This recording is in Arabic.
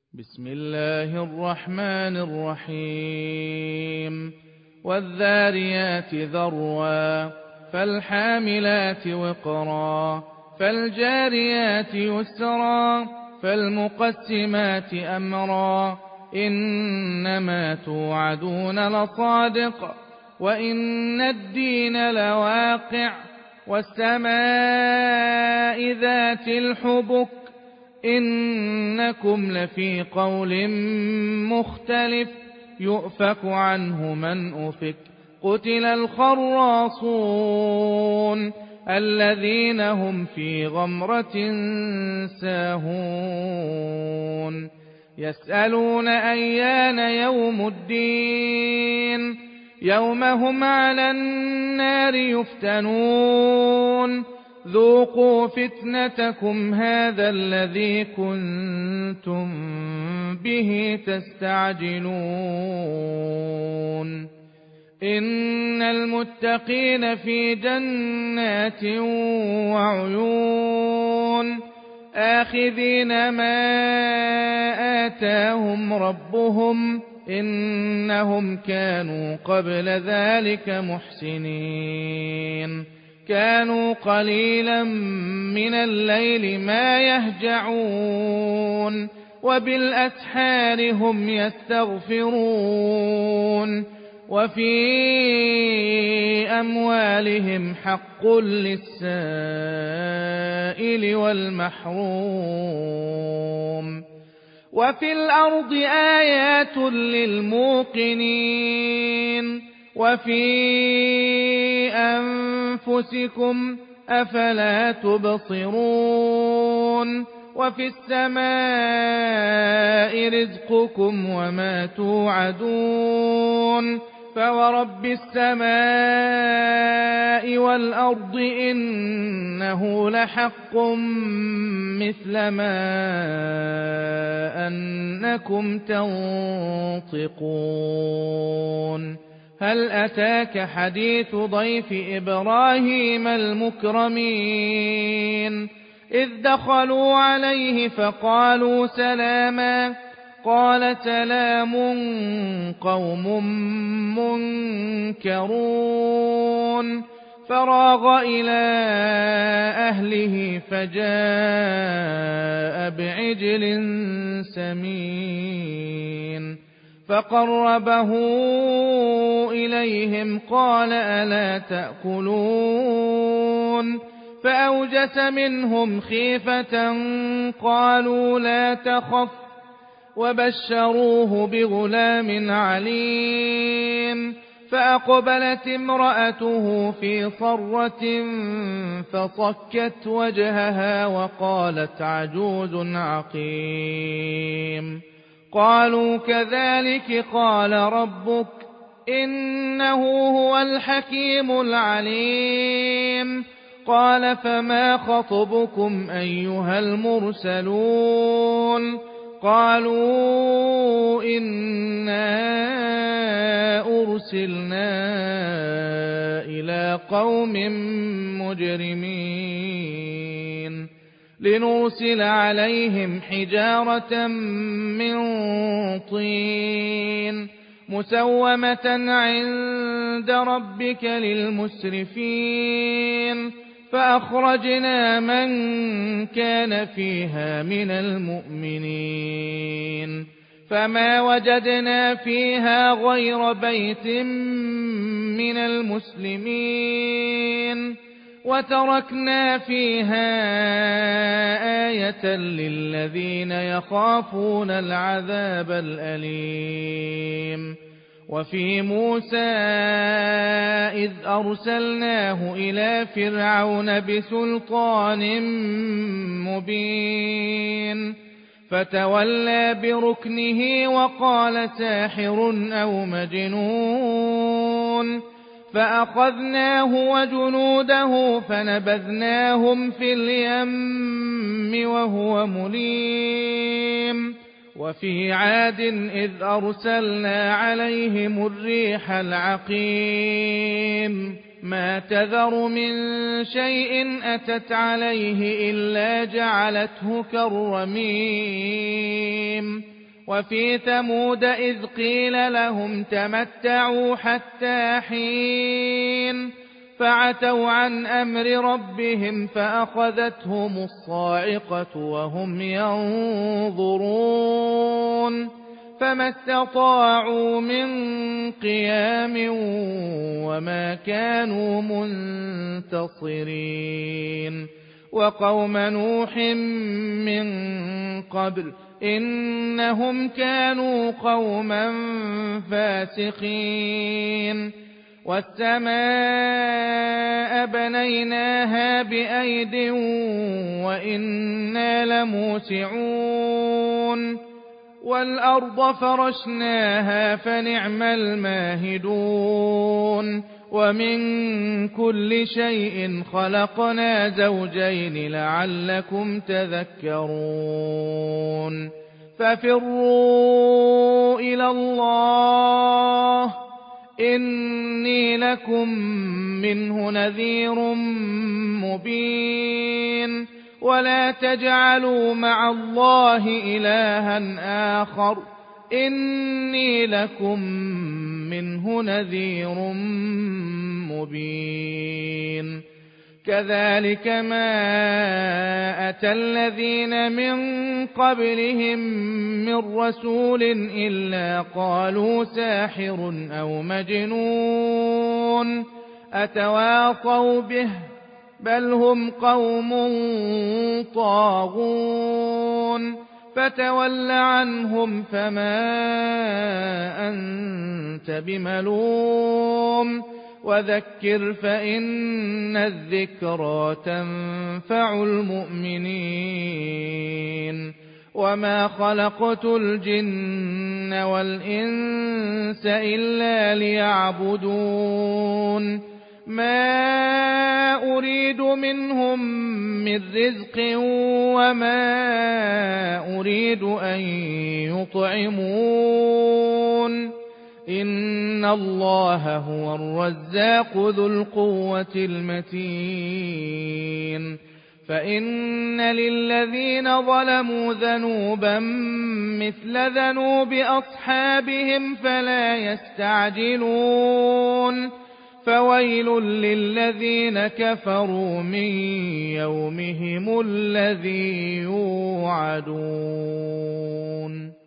بسم الله الرحمن الرحيم والذاريات ذروا فالحاملات وقرا فالجاريات يسرا فالمقسمات أمرا إنما توعدون لصادق وإن الدين لواقع والسماء ذات الحبك إنكم لفي قول مختلف يؤفك عنه من أفك قتل الخراصون الذين هم في غمرة ساهون يسألون أيان يوم الدين يوم هم على النار يفتنون ذوقوا فتنتكم هذا الذي كنتم به تستعجلون إن المتقين في جنات وعيون آخذين ما آتاهم ربهم إنهم كانوا قبل ذلك محسنين كانوا قليلا من الليل ما يهجعون وبالأسحار هم يستغفرون وفي أموالهم حق للسائل والمحروم وفي الأرض آيات للموقنين وفي أنفسكم أفلا تبصرون وفي السماء رزقكم وما توعدون فورب السماء والأرض إنه لحق مثل ما أنكم تنطقون هل أتاك حديث ضيف إبراهيم المكرمين إذ دخلوا عليه فقالوا سلاما قال سلام قوم منكرون فراغ إلى أهله فجاء بعجل سمين فقربه إليهم قال ألا تأكلون فأوجس منهم خيفة قالوا لا تخف وبشروه بغلام عليم فأقبلت امرأته في صرة فصكت وجهها وقالت عجوز عقيم قالوا كذلك قال ربك إنه هو الحكيم العليم قال فما خطبكم أيها المرسلون قالوا إنا أرسلنا إلى قوم مجرمين لنرسل عليهم حجارة من طين مسومة عند ربك للمسرفين فأخرجنا من كان فيها من المؤمنين فما وجدنا فيها غير بيت من المسلمين وتركنا فيها آية للذين يخافون العذاب الأليم وفي موسى إذ أرسلناه إلى فرعون بسلطان مبين فتولى بركنه وقال ساحر أو مجنون فأخذناه وجنوده فنبذناهم في اليم وهو مليم وفي عاد إذ أرسلنا عليهم الريح العقيم ما تذر من شيء أتت عليه إلا جعلته كالرميم وفي ثمود إذ قيل لهم تمتعوا حتى حين فعتوا عن أمر ربهم فأخذتهم الصاعقة وهم ينظرون فما استطاعوا من قيام وما كانوا منتصرين وقوم نوح من قبل إنهم كانوا قوما فاسقين والسماء بنيناها بأيد وإنا لموسعون والأرض فرشناها فنعم الماهدون ومن كل شيء خلقنا زوجين لعلكم تذكرون ففروا إلى الله إني لكم منه نذير مبين ولا تجعلوا مع الله إلها آخر إني لكم منه نذير مبين كذلك ما أتى الذين من قبلهم من رسول إلا قالوا ساحر أو مجنون أتواصوا به بل هم قوم طاغون فتول عنهم فما أنت بملوم وذكر فإن الذكرى تنفع المؤمنين وما خلقت الجن والإنس إلا ليعبدون ما أريد منهم من رزق وما أريد أن يطعمون إن الله هو الرزاق ذو القوة المتين فإن للذين ظلموا ذنوبا مثل ذنوب أصحابهم فلا يستعجلون فويل للذين كفروا من يومهم الذي يوعدون